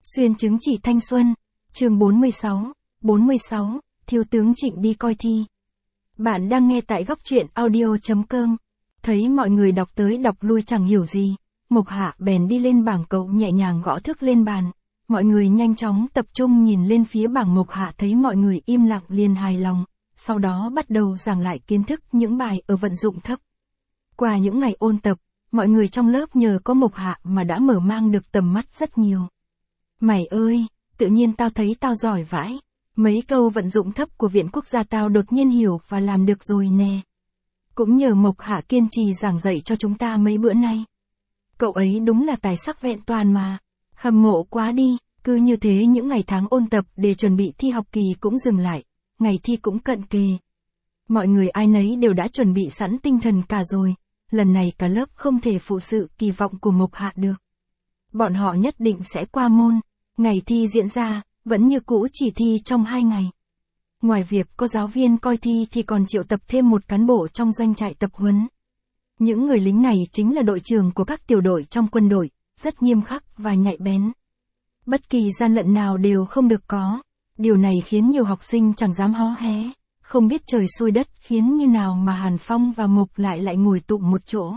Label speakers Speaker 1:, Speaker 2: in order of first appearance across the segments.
Speaker 1: Xuyên chứng chỉ thanh xuân, chương 46, Thiếu tướng Trịnh đi coi thi. Bạn đang nghe tại góc truyện audio.com. Thấy mọi người đọc tới đọc lui chẳng hiểu gì, Mộc Hạ bèn đi lên bảng cậu nhẹ nhàng gõ thước lên bàn. Mọi người nhanh chóng tập trung nhìn lên phía bảng. Mộc Hạ thấy mọi người im lặng liền hài lòng, sau đó bắt đầu giảng lại kiến thức những bài ở vận dụng thấp. Qua những ngày ôn tập, mọi người trong lớp nhờ có Mộc Hạ mà đã mở mang được tầm mắt rất nhiều. Mày ơi, tự nhiên tao thấy tao giỏi vãi. Mấy câu vận dụng thấp của Viện Quốc gia tao đột nhiên hiểu và làm được rồi nè. Cũng nhờ Mộc Hạ kiên trì giảng dạy cho chúng ta mấy bữa nay. Cậu ấy đúng là tài sắc vẹn toàn mà. Hâm mộ quá đi. Cứ như thế những ngày tháng ôn tập để chuẩn bị thi học kỳ cũng dừng lại. Ngày thi cũng cận kề. Mọi người ai nấy đều đã chuẩn bị sẵn tinh thần cả rồi. Lần này cả lớp không thể phụ sự kỳ vọng của Mộc Hạ được. Bọn họ nhất định sẽ qua môn. Ngày thi diễn ra, vẫn như cũ chỉ thi trong 2 ngày. Ngoài việc có giáo viên coi thi thì còn triệu tập thêm một cán bộ trong doanh trại tập huấn. Những người lính này chính là đội trưởng của các tiểu đội trong quân đội, rất nghiêm khắc và nhạy bén. Bất kỳ gian lận nào đều không được có. Điều này khiến nhiều học sinh chẳng dám hó hé, không biết trời xui đất khiến như nào mà Hàn Phong và Mộc lại ngồi tụm một chỗ.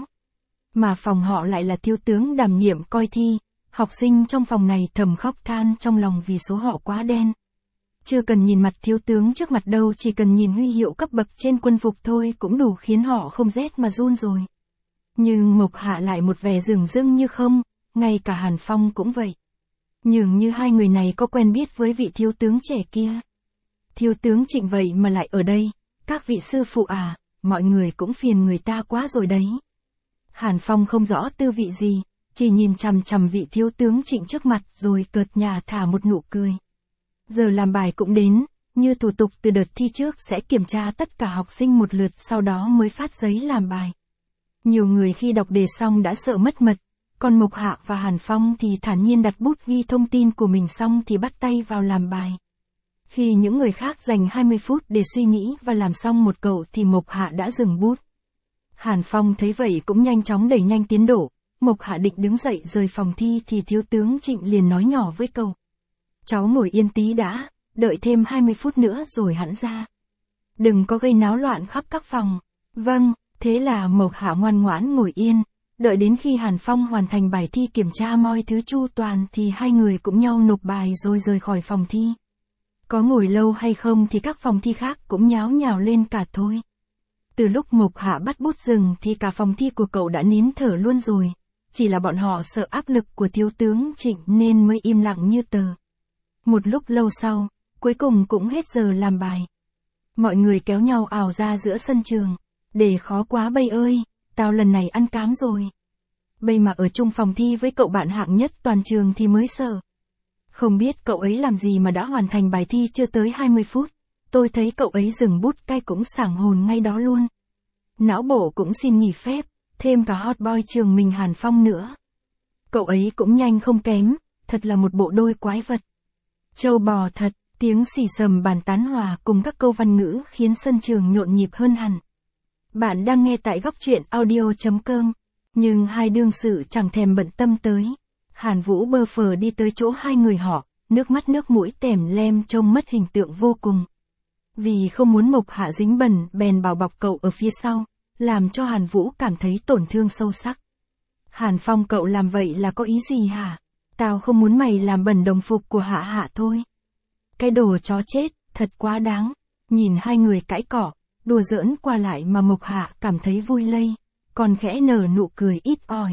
Speaker 1: Mà phòng họ lại là thiếu tướng đảm nhiệm coi thi. Học sinh trong phòng này thầm khóc than trong lòng vì số họ quá đen. Chưa cần nhìn mặt thiếu tướng trước mặt đâu, chỉ cần nhìn huy hiệu cấp bậc trên quân phục thôi cũng đủ khiến họ không rét mà run rồi. Nhưng Mộc Hạ lại một vẻ dửng dưng như không, ngay cả Hàn Phong cũng vậy. Nhường như hai người này có quen biết với vị thiếu tướng trẻ kia. Thiếu tướng Trịnh vậy mà lại ở đây, các vị sư phụ à, mọi người cũng phiền người ta quá rồi đấy. Hàn Phong không rõ tư vị gì. Chỉ nhìn chằm chằm vị thiếu tướng Trịnh trước mặt rồi cợt nhả thả một nụ cười. Giờ làm bài cũng đến, như thủ tục từ đợt thi trước sẽ kiểm tra tất cả học sinh một lượt sau đó mới phát giấy làm bài. Nhiều người khi đọc đề xong đã sợ mất mật, còn Mộc Hạ và Hàn Phong thì thản nhiên đặt bút ghi thông tin của mình xong thì bắt tay vào làm bài. Khi những người khác dành 20 phút để suy nghĩ và làm xong một cậu thì Mộc Hạ đã dừng bút. Hàn Phong thấy vậy cũng nhanh chóng đẩy nhanh tiến độ. Mộc Hạ định đứng dậy rời phòng thi thì thiếu tướng Trịnh liền nói nhỏ với cậu. Cháu ngồi yên tí đã, đợi thêm 20 phút nữa rồi hẵng ra. Đừng có gây náo loạn khắp các phòng. Vâng, thế là Mộc Hạ ngoan ngoãn ngồi yên. Đợi đến khi Hàn Phong hoàn thành bài thi kiểm tra mọi thứ chu toàn thì hai người cũng nhau nộp bài rồi rời khỏi phòng thi. Có ngồi lâu hay không thì các phòng thi khác cũng nháo nhào lên cả thôi. Từ lúc Mộc Hạ bắt bút dừng thì cả phòng thi của cậu đã nín thở luôn rồi. Chỉ là bọn họ sợ áp lực của thiếu tướng Trịnh nên mới im lặng như tờ. Một lúc lâu sau, cuối cùng cũng hết giờ làm bài. Mọi người kéo nhau ào ra giữa sân trường. Để khó quá Bây ơi, tao lần này ăn cám rồi. Bây mà ở chung phòng thi với cậu bạn hạng nhất toàn trường thì mới sợ. Không biết cậu ấy làm gì mà đã hoàn thành bài thi chưa tới 20 phút. Tôi thấy cậu ấy dừng bút cay cũng sảng hồn ngay đó luôn. Não bộ cũng xin nghỉ phép. Thêm cả hot boy trường mình Hàn Phong nữa. Cậu ấy cũng nhanh không kém, thật là một bộ đôi quái vật. Châu bò thật, tiếng xì xầm bàn tán hòa cùng các câu văn ngữ khiến sân trường nhộn nhịp hơn hẳn. Bạn đang nghe tại góc truyện audio.com, nhưng hai đương sự chẳng thèm bận tâm tới. Hàn Vũ bơ phờ đi tới chỗ hai người họ, nước mắt nước mũi tèm lem trông mất hình tượng vô cùng. Vì không muốn Mộc Hạ dính bẩn bèn bảo bọc cậu ở phía sau. Làm cho Hàn Vũ cảm thấy tổn thương sâu sắc. Hàn Phong cậu làm vậy là có ý gì hả? Tao không muốn mày làm bẩn đồng phục của Hạ Hạ thôi. Cái đồ chó chết, thật quá đáng. Nhìn hai người cãi cọ, đùa giỡn qua lại mà Mộc Hạ cảm thấy vui lây, còn khẽ nở nụ cười ít ỏi.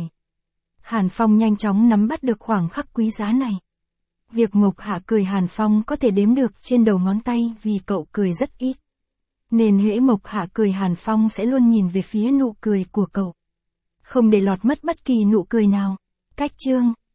Speaker 1: Hàn Phong nhanh chóng nắm bắt được khoảng khắc quý giá này. Việc Mộc Hạ cười Hàn Phong có thể đếm được trên đầu ngón tay vì cậu cười rất ít. Nên hễ Mộc Hạ cười Hàn Phong sẽ luôn nhìn về phía nụ cười của cậu. Không để lọt mất bất kỳ nụ cười nào. Cách chương